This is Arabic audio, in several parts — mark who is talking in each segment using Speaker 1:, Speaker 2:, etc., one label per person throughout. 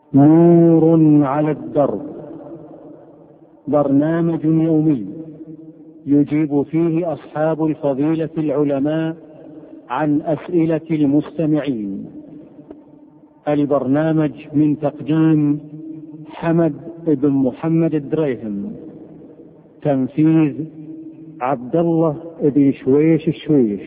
Speaker 1: نور على الدرب، برنامج يومي يجيب فيه أصحاب الفضيلة العلماء عن أسئلة المستمعين. البرنامج من تقديم حمد بن محمد الدريهم، تنفيذ عبد الله بن شويش الشويش.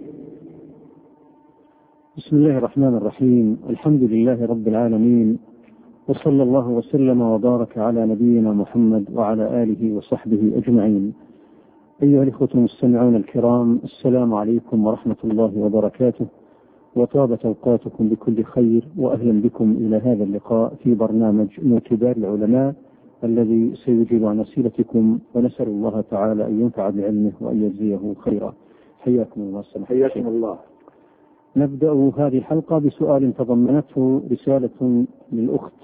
Speaker 1: بسم الله الرحمن الرحيم. الحمد لله رب العالمين، وصلى الله وسلم وبارك على نبينا محمد وعلى آله وصحبه أجمعين. أيها الإخوة المستمعون الكرام، السلام عليكم ورحمة الله وبركاته، وطابت أوقاتكم بكل خير، وأهلا بكم إلى هذا اللقاء في برنامج من كبار العلماء الذي سيجيب عن أسئلتكم، ونسأل الله تعالى أن ينفع بعلمه وأن يجزيه خيرا. حياكم الله.
Speaker 2: حياكم الله.
Speaker 1: نبدأ هذه الحلقة بسؤال تضمنته رسالة للأخت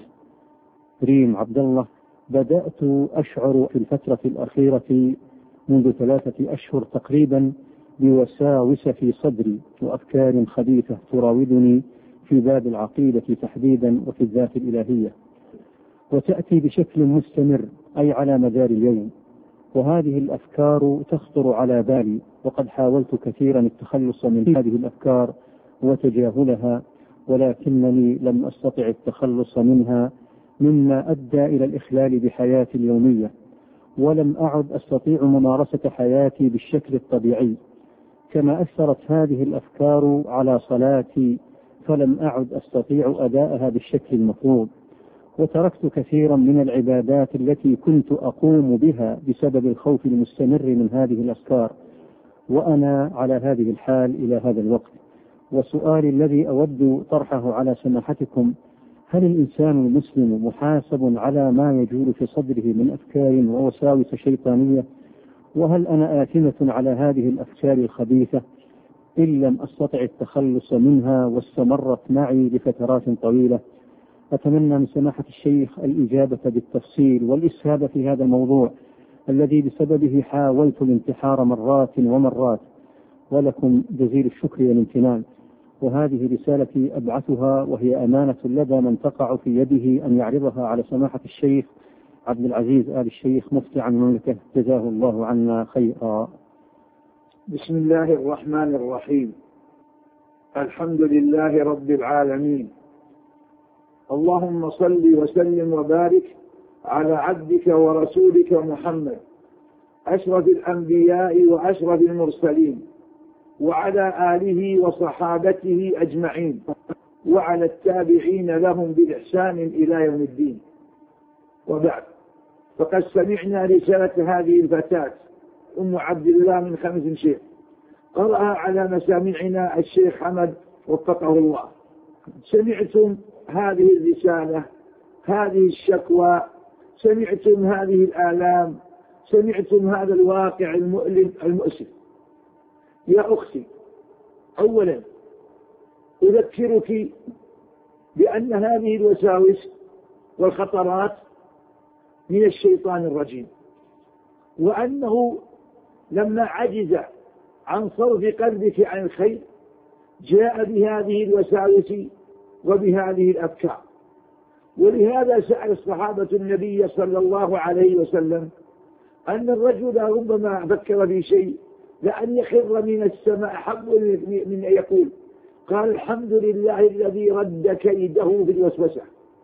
Speaker 1: ريم عبد الله. بدأت أشعر في الفترة الأخيرة منذ 3 أشهر تقريبا بوساوس في صدري وأفكار خبيثة تراودني في باب العقيدة تحديدا وفي الذات الإلهية، وتأتي بشكل مستمر أي على مدار اليوم، وهذه الأفكار تخطر على بالي، وقد حاولت كثيرا التخلص من هذه الأفكار وتجاهلها، ولكنني لم أستطع التخلص منها، مما أدى إلى الإخلال بحياتي اليومية، ولم أعد أستطيع ممارسة حياتي بالشكل الطبيعي. كما أثرت هذه الأفكار على صلاتي، فلم أعد أستطيع أداءها بالشكل المطلوب، وتركت كثيرا من العبادات التي كنت أقوم بها بسبب الخوف المستمر من هذه الأفكار، وأنا على هذه الحال إلى هذا الوقت. وسؤالي الذي أود طرحه على سماحتكم: هل الإنسان المسلم محاسب على ما يجول في صدره من أفكار ووساوس شيطانية؟ وهل أنا آثمة على هذه الأفكار الخبيثة إن لم أستطع التخلص منها واستمرت معي لفترات طويلة؟ أتمنى من سماحة الشيخ الإجابة بالتفصيل والإسهاب في هذا الموضوع الذي بسببه حاولت الانتحار مرات ومرات، ولكم جزيل الشكر والامتنان. وهذه رسالتي أبعثها وهي أمانة لدى من تقع في يده أن يعرضها على سماحة الشيخ عبد العزيز آل الشيخ مفتي عن المملكة، جزاه الله عنا خيرا.
Speaker 2: بسم الله الرحمن الرحيم. الحمد لله رب العالمين، اللهم صل وسلم وبارك على عبدك ورسولك محمد أشرف الأنبياء وأشرف المرسلين، وعلى آله وصحابته أجمعين، وعلى التابعين لهم بإحسان إلى يوم الدين. وبعد، فقد سمعنا رسالة هذه الفتاة أم عبد الله من 5 شيخ، قرأها على مسامعنا الشيخ حمد وفقه الله. سمعتم هذه الرسالة، هذه الشكوى، سمعتم هذه الآلام، سمعتم هذا الواقع المؤلم المؤسف. يا أختي، أولا أذكرك بأن هذه الوساوس والخطرات من الشيطان الرجيم، وأنه لما عجز عن صرف قلبك عن الخير جاء بهذه الوساوس وبهذه الأفكار. ولهذا سأل الصحابة النبي صلى الله عليه وسلم أن الرجل ربما فكر في شيء لأن يخر من السماء حب من أن يقول، قال: الحمد لله الذي رد كيده في الوسوسة.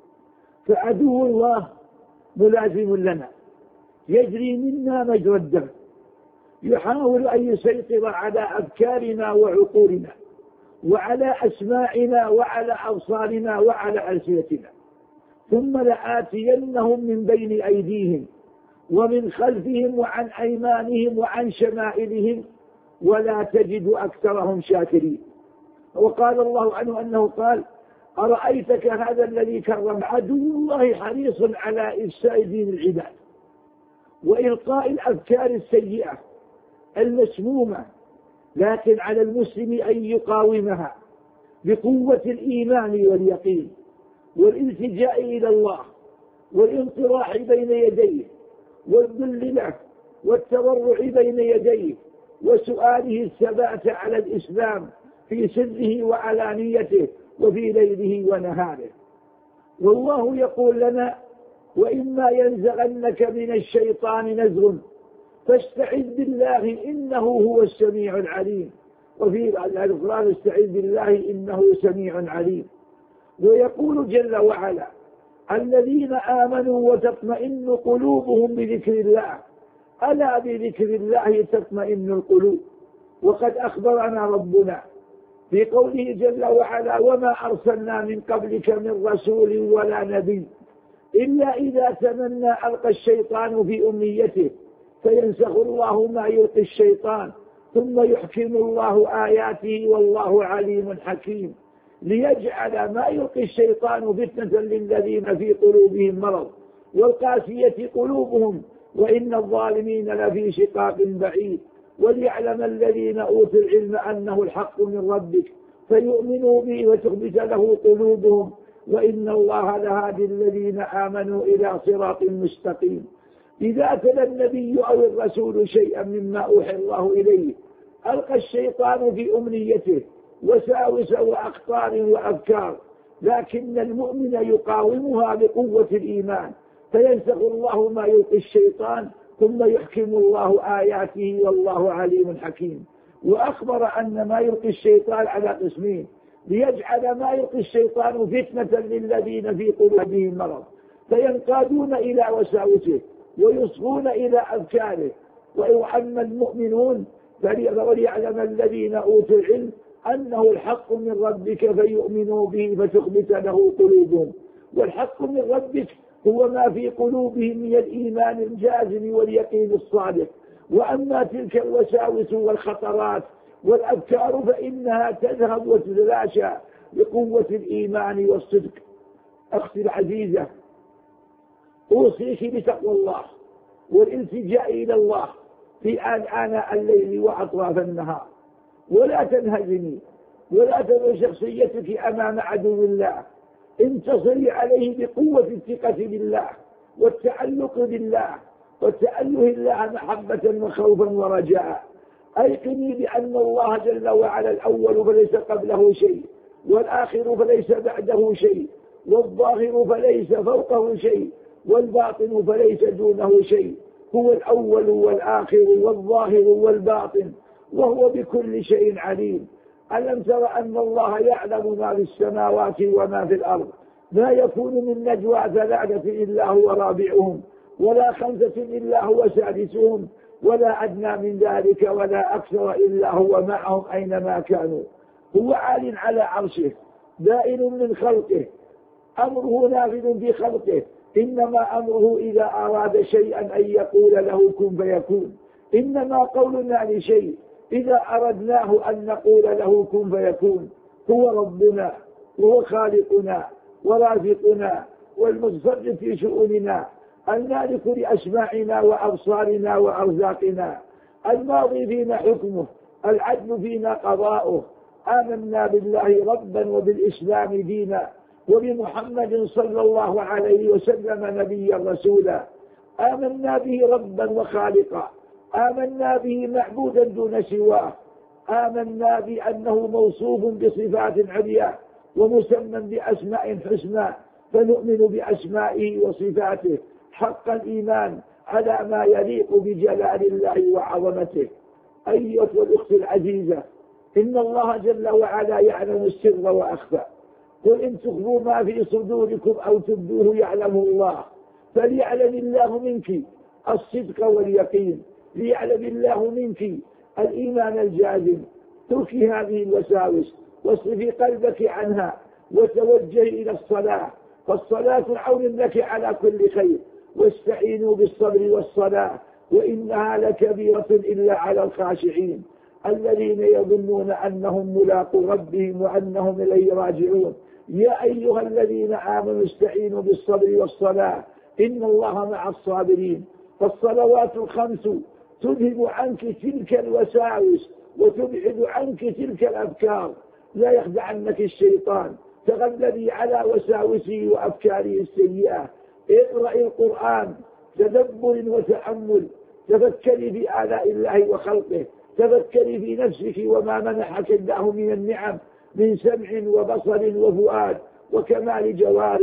Speaker 2: فعدو الله ملازم لنا، يجري منا مجرى الدم، يحاول أن يسيطر على أفكارنا وعقولنا وعلى أسماعنا وعلى أبصارنا وعلى ألسنتنا، ثم لآتينهم من بين أيديهم ومن خلفهم وعن أيمانهم وعن شمائلهم ولا تجد أكثرهم شاكرين. وقال الله عنه أنه قال: أرأيتك هذا الذي كرم. عدو الله حريص على إفساد دين العباد وإلقاء الأفكار السيئة المسمومة، لكن على المسلم أن يقاومها بقوة الإيمان واليقين والالتجاء إلى الله والانطراح بين يديه والذل له والتضرع بين يديه وسؤاله الثبات على الإسلام في سره وعلانيته وفي ليله ونهاره. والله يقول لنا: وإما ينزغنك من الشيطان نزغ فاستعذ بالله إنه هو السميع العليم. وفي القرآن: استعذ بالله إنه سميع عليم. ويقول جل وعلا: الذين آمنوا وتطمئن قلوبهم بذكر الله، ألا بذكر الله تطمئن القلوب. وقد أخبرنا ربنا في قوله جل وعلا: وما أرسلنا من قبلك من رسول ولا نبي إلا إذا تمنى ألقى الشيطان في أمنيته فينسخ الله ما يلقي الشيطان ثم يحكم الله آياته والله عليم حكيم، ليجعل ما يلقي الشيطان فتنة للذين في قلوبهم مرض والقاسية قلوبهم وإن الظالمين لفي شقاق بعيد، وليعلم الذين أوتوا العلم أنه الحق من ربك فيؤمنوا به وتخبت له قلوبهم وإن الله لهادي الذين آمنوا إلى صراط مستقيم. إذا تلا النبي أو الرسول شيئا مما أوحي الله إليه ألقى الشيطان في أمنيته وساوس وأخطار وأفكار، لكن المؤمن يقاومها بقوة الإيمان فينسخ الله ما يلقي الشيطان ثم يحكم الله آياته والله عليم حكيم. وأخبر أن ما يلقي الشيطان على قسمين: ليجعل ما يلقي الشيطان فتنة للذين في قلوبهم مرض فينقادون إلى وساوسه ويصغون إلى أفكاره، وأما المؤمنون وليعلم الذين أوتوا العلم أنه الحق من ربك فيؤمنوا به فتخبت له قلوبهم. والحق من ربك هو ما في قلوبهم من الإيمان الجازم واليقين الصادق. وأما تلك الوساوس والخطرات والأفكار فإنها تذهب وتتلاشى بقوة الإيمان والصدق. أختي العزيزة، أوصيك بتقوى الله والالتجاء إلى الله في آناء الليل وأطراف النهار، ولا تنهزمي ولا تضع شخصيتك أمام عدو الله. انتصري عليه بقوة الثقة بالله والتعلق بالله وتأله الله محبة وخوفا ورجاء. أيقني بأن الله جل وعلا الأول فليس قبله شيء، والآخر فليس بعده شيء، والظاهر فليس فوقه شيء، والباطن فليس دونه شيء. هو الأول والآخر والظاهر والباطن وهو بكل شيء عليم. ألم تر أن الله يعلم ما في السماوات وما في الأرض؟ ما يكون من نجوى ثلاثة إلا هو رابعهم ولا خمسة إلا هو سادسهم ولا أدنى من ذلك ولا أكثر إلا هو معهم أينما كانوا. هو عال على عرشه دائر من خلقه، أمره نافذ في خلقه، إنما أمره إذا أراد شيئا أن يقول له كن فيكون. إنما قولنا لشيء إذا أردناه أن نقول له كن فيكون. هو ربنا وهو خالقنا ورازقنا والمتصرف في شؤوننا، المالك لأسماعنا وأبصارنا وأرزاقنا، الماضي فينا حكمه، العدل فينا قضاؤه. آمنا بالله ربا وبالإسلام دينا وبمحمد صلى الله عليه وسلم نبيا رسولا. آمنا به ربا وخالقا، آمنا به معبودا دون سواه، آمنا بأنه موصوف بصفات عليا ومسمى بأسماء حسنى، فنؤمن بأسمائه وصفاته حق الإيمان على ما يليق بجلال الله وعظمته. أيها الأخت العزيزة، إن الله جل وعلا يعلم السر وأخفى. قل إن تخفوا ما في صدوركم أو تبدوه يعلمه الله، فليعلم الله منك الصدق واليقين، ليعلم الله منك الإيمان الجازم. تركي هذه الوساوس واصرفي قلبك عنها وتوجهي إلى الصلاة، فالصلاة عون لك على كل خير. واستعينوا بالصبر والصلاة وإنها لكبيرة إلا على الخاشعين الذين يظنون أنهم ملاقو ربهم وأنهم إليه راجعون. يا أيها الذين آمنوا استعينوا بالصبر والصلاة إن الله مع الصابرين. فالصلوات الخمس تذهب عنك تلك الوساوس وتبعد عنك تلك الأفكار. لا يخدعنك الشيطان، تغلبي على وساوسه وأفكاره السيئة. اقرأي القرآن تدبر وتأمل، تفكري في آلاء الله وخلقه، تفكري في نفسك وما منحك الله من النعم من سمع وبصر وفؤاد وكمال جوارح.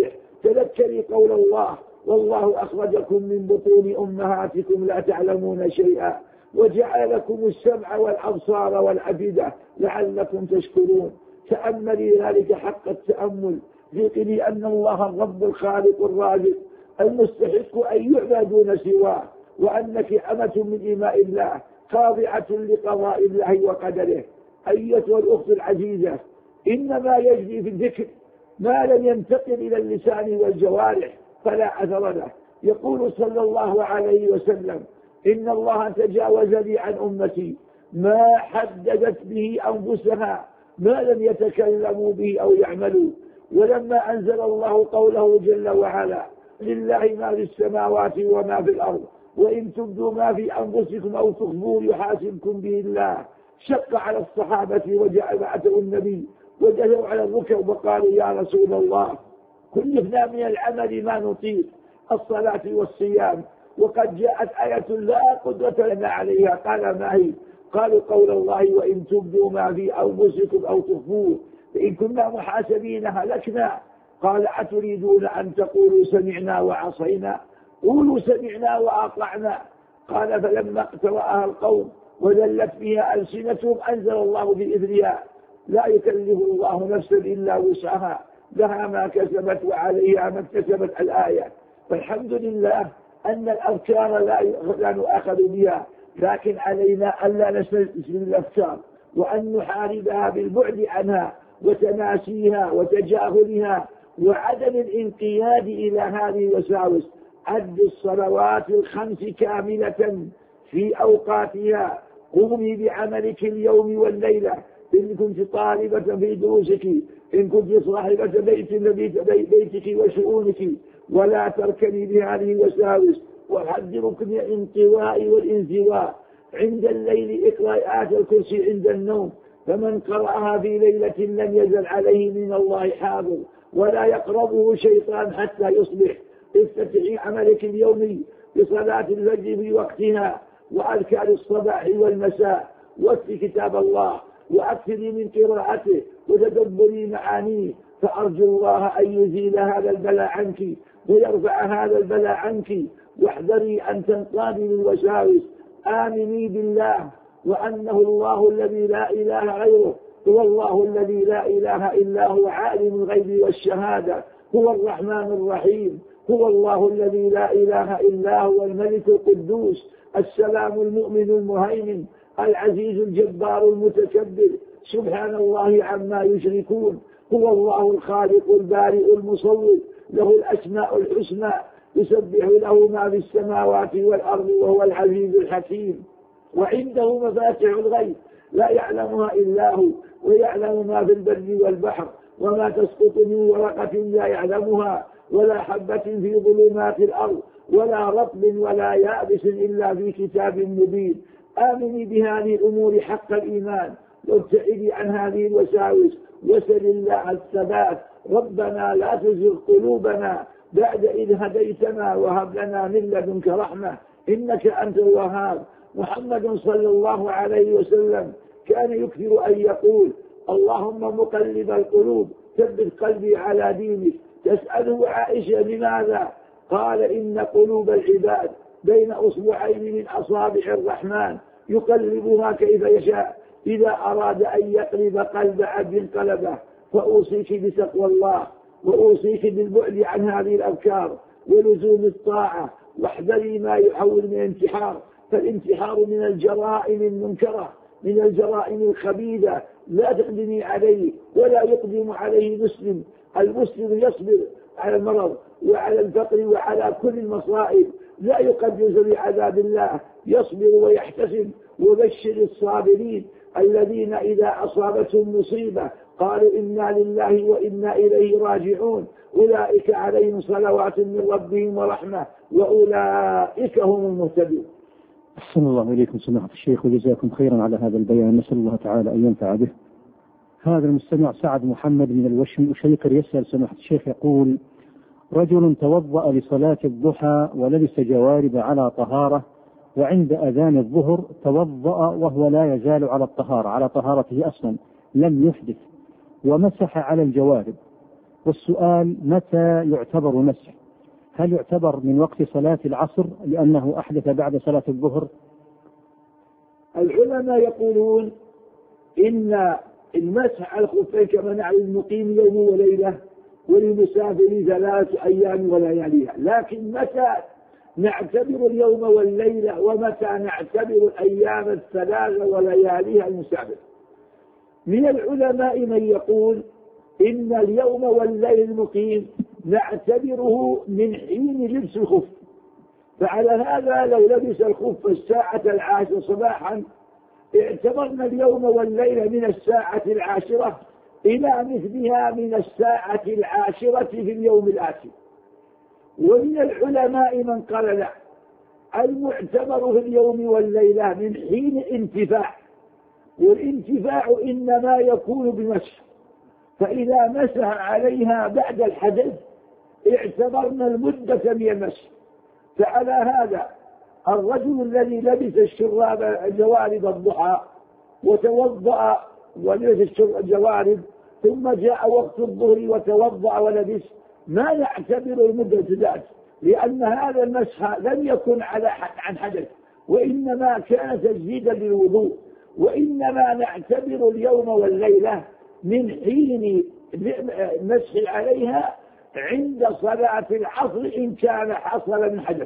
Speaker 2: تذكري قول الله: والله أخرجكم من بطون أمهاتكم لا تعلمون شيئا وجعل لكم السمع والأبصار والأفئدة لعلكم تشكرون. تأملي ذلك حق التأمل، ذكري أن الله الرب الخالق الرازق المستحق أن يعبد دون سواه، وأنك أمة من إماء الله خاضعة لقضاء الله وقدره. أيتها الأخت العزيزة، إنما يجري في الذكر ما لم ينتقل إلى اللسان والجوارح فلا أثر له. يقول صلى الله عليه وسلم: إن الله تجاوز لي عن أمتي ما حددت به أنفسها ما لم يتكلموا به أو يعملوا. ولما أنزل الله قوله جل وعلا: لله ما في السماوات وما في الأرض وإن تبدوا ما في أنفسكم أو تخفوه يحاسبكم به الله، شق على الصحابة وجعلوا النبي وجلوا على الركب وقالوا: يا رسول الله، كلفنا من العمل ما نطيق، الصلاة والصيام، وقد جاءت آية لا قدرة لنا عليها. قال: ما هي؟ قالوا: قول الله: وإن تبدوا ما في أنفسكم أو تخفوه فإن كنا محاسبين هلكنا. قال: أتريدون أن تقولوا سمعنا وعصينا؟ قولوا سمعنا وأطعنا. قال: فلما اقترأها القوم وذلت فيها ألسنتهم أنزل الله بإذنها: لا يكلف الله نفسا إلا وسعها، لها ما كسبت وعليها ما اكتسبت. الآية. فالحمد لله أن الأفكار لا نؤاخذ بها، لكن علينا ألا نستسلم الأفكار وأن نحاربها بالبعد عنها وتناسيها وتجاهلها وعدم الانقياد إلى هذه الوساوس. أد الصلوات الخمس كاملة في أوقاتها، قومي بعملك اليوم والليلة، إن كنت طالبة في دروسك، إن كنت صاحبة بيتك وشؤونك، ولا تركني بهذه الوساوس. وأحذرك من الانطواء والانزواء عند الليل. اقرأ آية الكرسي عند النوم، فمن قرأها في ليلة لم يزل عليه من الله حافظ ولا يقربه شيطان حتى يصبح. افتتحي عملك اليومي بصلاة الفجر في وقتها وأذكار الصباح والمساء، واتل كتاب الله وأكثري من قراءته وتدبري معانيه، فأرجو الله أن يزيل هذا البلاء عنك ويرفع هذا البلاء عنك. واحذري أن تنقادي للوساوس. آمني بالله وأنه الله الذي لا إله غيره، هو الله الذي لا إله إلا هو عالم الغيب والشهادة، هو الرحمن الرحيم، هو الله الذي لا إله إلا هو الملك القدوس السلام المؤمن المهيمن العزيز الجبار المتكبر، سبحان الله عما يشركون. هو الله الخالق البارئ المصور، له الأسماء الحسنى، يسبح له ما في السماوات والأرض وهو العزيز الحكيم. وعنده مفاتح الغيب لا يعلمها إلا هو، ويعلم ما في البر والبحر، وما تسقط من ورقة لا يعلمها، ولا حبة في ظلمات الأرض، ولا رطب ولا يابس إلا في كتاب مبين. آمني بهذه الأمور حق الإيمان، وابتعدي عن هذه الوساوس، وسل الله الثبات. ربنا لا تزغ قلوبنا بعد إذ هديتنا وهب لنا من لدنك رحمة إنك أنت الوهاب. محمد صلى الله عليه وسلم كان يكثر أن يقول: اللهم مقلب القلوب ثبت قلبي على دينك. تسأله عائشة: لماذا؟ قال: إن قلوب العباد بين أصبعين من أصابع الرحمن يقلبها كيف يشاء، إذا أراد أن يقلب قلب عبد قلبه. فأوصيك بتقوى الله، وأوصيك بالبعد عن هذه الأفكار ولزوم الطاعة، واحذري ما يحول من الانتحار، فالانتحار من الجرائم المنكرة، من الجرائم الخبيثة، لا تقدمي عليه ولا يقدم عليه مسلم. المسلم يصبر على المرض وعلى الفقر وعلى كل المصائب، لا يقدم بعذاب الله، يصبر ويحتسب. وبشر الصابرين الذين إذا أصابتهم مصيبة قالوا: إنا لله وإنا إليه راجعون، أولئك عليهم صلوات من ربهم ورحمة وأولئك هم المهتدون.
Speaker 1: أحسن الله إليكم سماحة الشيخ، وجزاكم خيرا على هذا البيان، نسأل الله تعالى أن ينفع به. هذا المستمع سعد محمد من الوشم وشيقر يسأل سماحة الشيخ، يقول: رجل توضأ لصلاة الضحى ولبس جوارب على طهارة، وعند أذان الظهر توضأ وهو لا يزال على الطهارة، على طهارته أصلا، لم يحدث، ومسح على الجوارب، والسؤال: متى يعتبر مسح؟ هل يعتبر من وقت صلاة العصر لأنه أحدث بعد صلاة الظهر؟
Speaker 2: العلماء يقولون إن المسح على الخفين كما نعلم المقيم يوم وليلة، وللمسافر 3 أيام ولياليها، لكن متى نعتبر اليوم والليلة ومتى نعتبر الأيام 3 ولياليها المسافر؟ من العلماء من يقول إن اليوم والليل المقيم نعتبره من حين لبس الخف، فعلى هذا لو لبس الخف 10:10 صباحا اعتبرنا اليوم والليلة من 10:10 إلى مثلها من 10:10 في اليوم الآتي. ومن العلماء من قال لا، المعتبر في اليوم والليلة من حين انتفاع، والانتفاع إنما يكون بمسح، فإذا مسح عليها بعد الحدث اعتبرنا المدة من المسح. فعلى هذا الرجل الذي لبس الشراب الجوارب الضحى وتوضأ ولبس الجوارب ثم جاء وقت الظهر وتوضأ ولبس، ما نعتبر المدة ذات، لأن هذا المسح لم يكن عن حدث، وإنما كان تجديدا للوضوء، وإنما نعتبر اليوم والليلة من حين المسح عليها عند صلاة العصر إن كان حصل من حدث.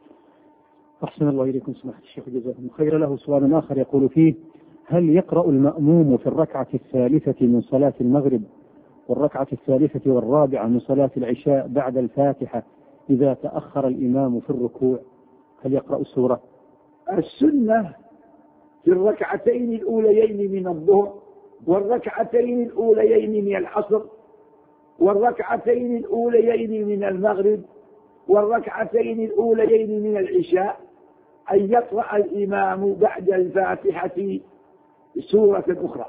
Speaker 1: أحسن الله إليكم سماحة الشيخ، جزاكم خير. له سؤال آخر يقول فيه: هل يقرأ المأموم في الركعة الثالثة من صلاة المغرب والركعة الثالثة والرابعة من صلاة العشاء بعد الفاتحة إذا تأخر الإمام في الركوع؟ هل يقرأ السورة؟
Speaker 2: السنة في الركعتين الأوليين من الظهر والركعتين الأوليين من العصر والركعتين الأوليين من المغرب والركعتين الأوليين من العشاء أن يقرأ الإمام بعد الفاتحة سورة أخرى.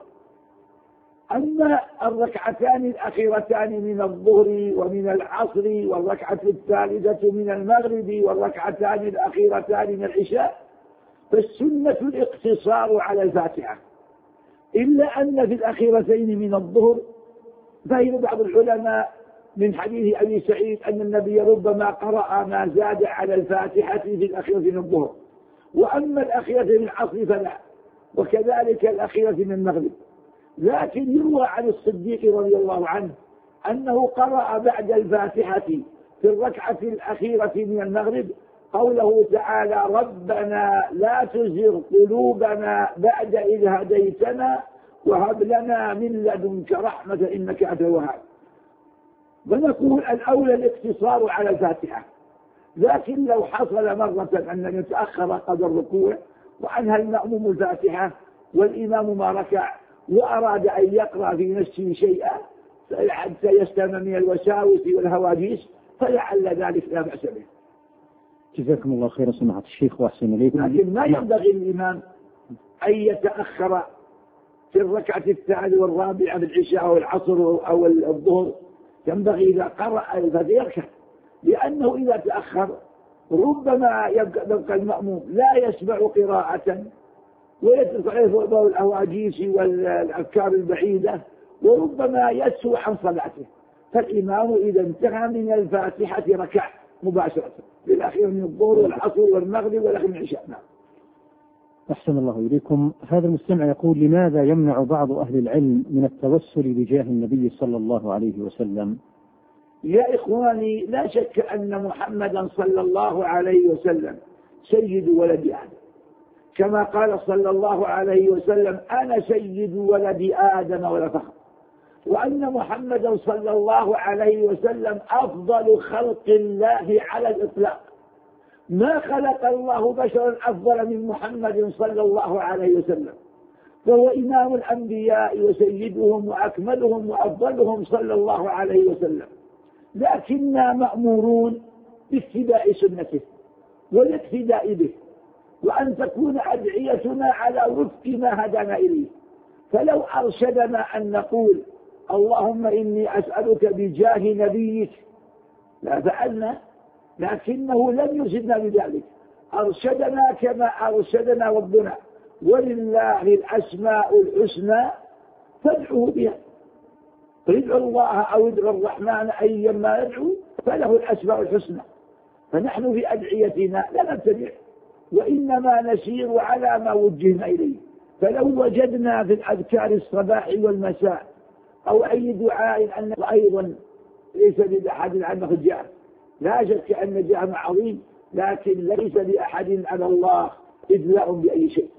Speaker 2: أما الركعتان الأخيرتان من الظهر ومن العصر والركعة الثالثة من المغرب والركعتان الأخيرتان من العشاء فالسنة الاقتصار على الفاتحة، إلا أن في الأخيرتين من الظهر فهم بعض العلماء من حديث أبي سعيد أن النبي ربما قرأ ما زاد على الفاتحة في الأخيرة من الظهر، وأما الأخيرة من العصر فلا، وكذلك الأخيرة من المغرب. لكن يروى عن الصديق رضي الله عنه أنه قرأ بعد الفاتحة في الركعة الأخيرة من المغرب قوله تعالى: ربنا لا تزغ قلوبنا بعد إذ هديتنا وهب لنا من لدنك رحمة إنك أنت الوهاب. ونقول الأولى الاقتصار على الفاتحة، لكن لو حصل مرة أن يتأخر قدر الركوع وأنهى المأموم الفاتحة والإمام ما ركع وأراد أن يقرأ في نفسه شيئا حتى يستمع من الوساوس والهواجيس فلعل ذلك لا بأس به.
Speaker 1: جزاكم الله خيرا سماحة الشيخ وأحسن إليكم.
Speaker 2: لكن ما ينبغي للإمام أن يتأخر في الركعة الثالثة والرابعة في العشاء أو العصر أو الظهر، ينبغي إذا قرأ يركع، لأنه إذا تأخر ربما يبقى المأموم لا يسمع قراءة ويترك عليه الأواجيس والأفكار البعيدة وربما يسهو عن صلاته، فالإمام إذا انتهى من الفاتحة ركع مباشرة بالأخير من الظهر والعصر والمغرب والأخير من العشاء.
Speaker 1: أحسن الله إليكم. هذا المستمع يقول: لماذا يمنع بعض أهل العلم من التوسل بجاه النبي صلى الله عليه وسلم؟
Speaker 2: يا إخواني، لا شك أن محمدا صلى الله عليه وسلم سيد ولد آدم، كما قال صلى الله عليه وسلم: أنا سيد ولد آدم ولا فخر، وأن محمدا صلى الله عليه وسلم أفضل خلق الله على الإطلاق، ما خلق الله بشرا أفضل من محمد صلى الله عليه وسلم، فهو إمام الأنبياء وسيدهم وأكملهم وأفضلهم صلى الله عليه وسلم، لكننا مأمورون باتباع سنته والاقتداء به، وأن تكون أدعيتنا على وفق ما هدانا إليه. فلو أرشدنا أن نقول: اللهم إني أسألك بجاه نبيك، لا فعلنا، لكنه لم يرشدنا بذلك، أرشدنا كما أرشدنا ربنا: ولله الأسماء الحسنى فادعوه بها. ادعوا الله أو ادعوا الرحمن أيما يدعو فله الأسماء الحسنى. فنحن في أدعيتنا لا نبتدع، وإنما نسير على ما وجهنا إليه. فلو وجدنا في الأذكار الصباح والمساء أو أي دعاء أن أيضا ليس لأحد عنه جاه، لا شك أن جاه عظيم، لكن ليس لأحد على الله إدلاء بأي شيء.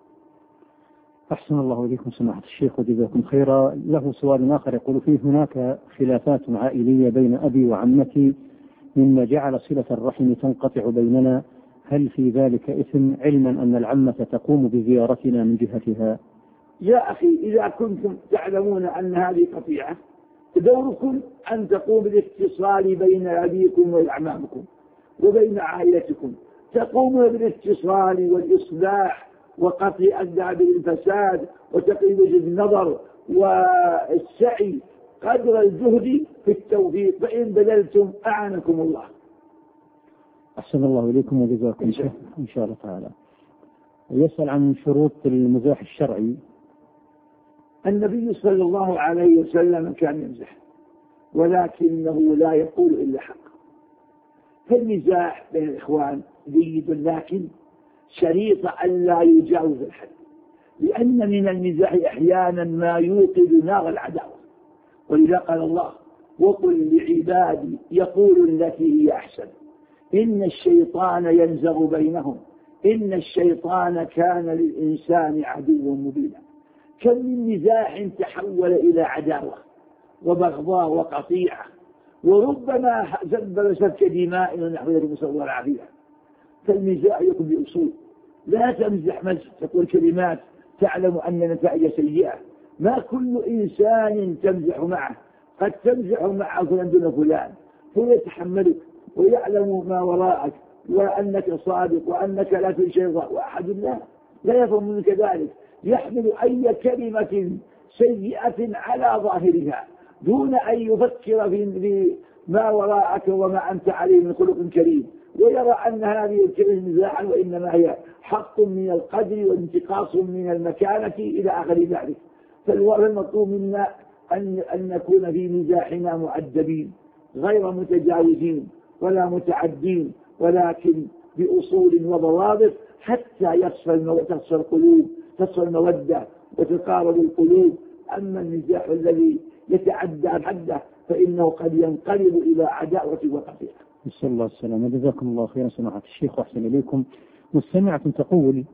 Speaker 1: أحسن الله إليكم سماحة الشيخ وجزاكم خيرا. له سؤال آخر يقول فيه: هناك خلافات عائلية بين أبي وعمتي مما جعل صلة الرحم تنقطع بيننا، هل في ذلك إثم، علما أن العمة تقوم بزيارتنا من جهتها؟
Speaker 2: يا أخي، إذا كنتم تعلمون أن هذه قطيعة، دوركم أن تقوم بالاتصال بين أبيكم وأعمامكم وبين عائلتكم، تقومون بالاتصال والإصلاح وقطع الدابر الفساد وتقييد النظر والسعي قدر الجهد في التوفيق، فإن بذلتم أعانكم الله.
Speaker 1: أحسن الله إليكم وجزاكم خيرا إن شاء الله تعالى. يسأل عن شروط المزاح الشرعي.
Speaker 2: النبي صلى الله عليه وسلم كان يمزح، ولكنه لا يقول إلا حق. فالمزاح بين الإخوان جيد، لكن شريط أن لا يجاوز الحد، لأن من المزاح أحيانا ما يوقد نار العداوة. ولذا قال الله: وقل لعبادي يقول التي هي أحسن إن الشيطان ينزغ بينهم إن الشيطان كان للإنسان عدوا مبينا. كم من مزاح تحول إلى عداوة وبغضاء وقطيعة، وربما سبب سفك دماء ونحو ذلك، نسأل الله العافية. فالمزاح يكون بأصول، لا تمزح مزح تقول كلمات تعلم أن نتائج سيئة. ما كل إنسان تمزح معه، قد تمزح معه فلان دون فلان، هو يتحملك ويعلم ما وراءك وأنك صادق وأنك لا تنشر، وأحد لا يفهم منك ذلك، يحمل أي كلمة سيئة على ظاهرها دون أن يفكر في ما وراءك وما أنت عليه من خلق كريم، ويرى أن هذه الكلمة مزاحا وإنما هي حق من القدر وانتقاص من المكانة إلى آخر ذلك. فالمطلوب منا أن نكون في مزاحنا مؤدبين غير متجاوزين ولا متعدين، ولكن بأصول وضوابط حتى تصفى القلوب، تصفى المودة وتقارب القلوب. أما المزاح الذي يتعدى حده فإنه قد ينقلب إلى عداوة وقطيعة.
Speaker 1: نسأل الله السلامة. جزاكم الله خيرا سماحة الشيخ وأحسن إليكم. مستمعة تقول: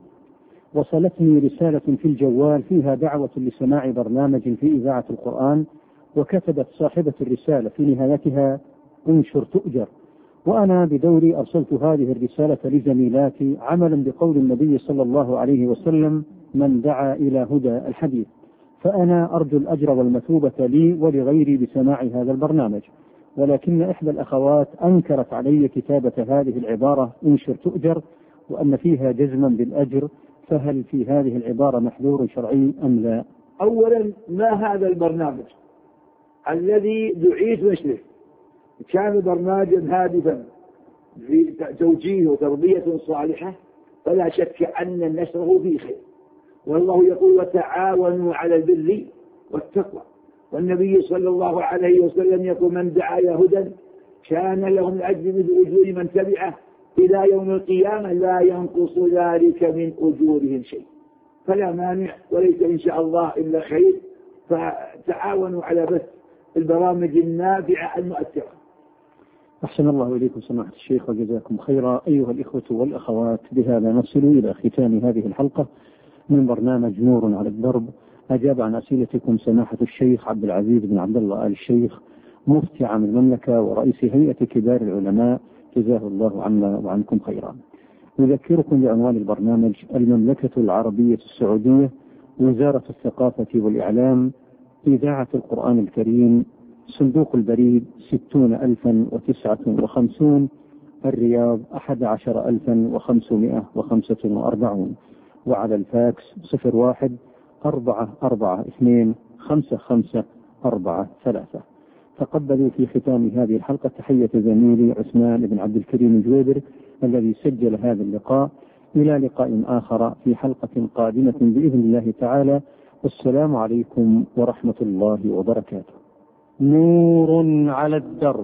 Speaker 1: وصلتني رسالة في الجوال فيها دعوة لسماع برنامج في إذاعة القرآن، وكتبت صاحبة الرسالة في نهايتها: انشر تؤجر. وأنا بدوري أرسلت هذه الرسالة لزميلاتي عملا بقول النبي صلى الله عليه وسلم: من دعا إلى هدى الحديث. فأنا أرجو الأجر والمثوبة لي ولغيري بسماع هذا البرنامج، ولكن إحدى الأخوات أنكرت علي كتابة هذه العبارة انشر تؤجر، وأن فيها جزما بالأجر، فهل في هذه العبارة محذور شرعي أم لا؟
Speaker 2: أولا، ما هذا البرنامج الذي دعيت نشره؟ كان برنامجا هادفا في توجيه وتربية صالحة، فلا شك أن نشره فيه خير. والله يقول: وتعاونوا على البر والتقوى. والنبي صلى الله عليه وسلم يقول: من دعا إلى هدى كان له من أجر مثل أجور من تبعه إلى يوم القيامة لا ينقص ذلك من أجورهم شيء. فلا مانع، وليس إن شاء الله إلا خير. فتعاونوا على بث البرامج النافعة المؤثرة.
Speaker 1: أحسن الله إليكم سماحة الشيخ وجزاكم خيرا. أيها الإخوة والأخوات، بهذا نصل إلى ختام هذه الحلقة من برنامج نور على الدرب. أجاب عن أسئلتكم سماحة الشيخ عبد العزيز بن عبد الله آل الشيخ، مفتي عام المملكة ورئيس هيئة كبار العلماء، جزاه الله عنا وعنكم خيرا. نذكركم بعنوان البرنامج: المملكة العربية السعودية، وزارة الثقافة والإعلام، إذاعة القرآن الكريم، صندوق البريد 60,059، الرياض 11,545، وعلى الفاكس 01-442-5543. تقبلوا في ختام هذه الحلقة تحية زميلي عثمان بن عبد الكريم الجويبر الذي سجل هذا اللقاء. إلى لقاء آخر في حلقة قادمة بإذن الله تعالى، والسلام عليكم ورحمة الله وبركاته. نور على الدرب،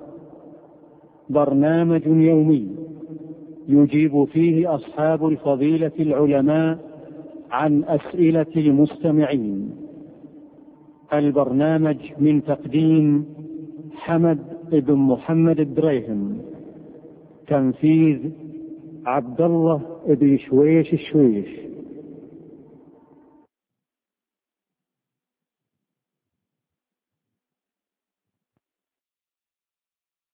Speaker 1: برنامج يومي يجيب فيه أصحاب الفضيلة العلماء عن أسئلة المستمعين. البرنامج من تقديم حمد بن محمد الدريهم، تنفيذ عبد الله بن شويش الشويش.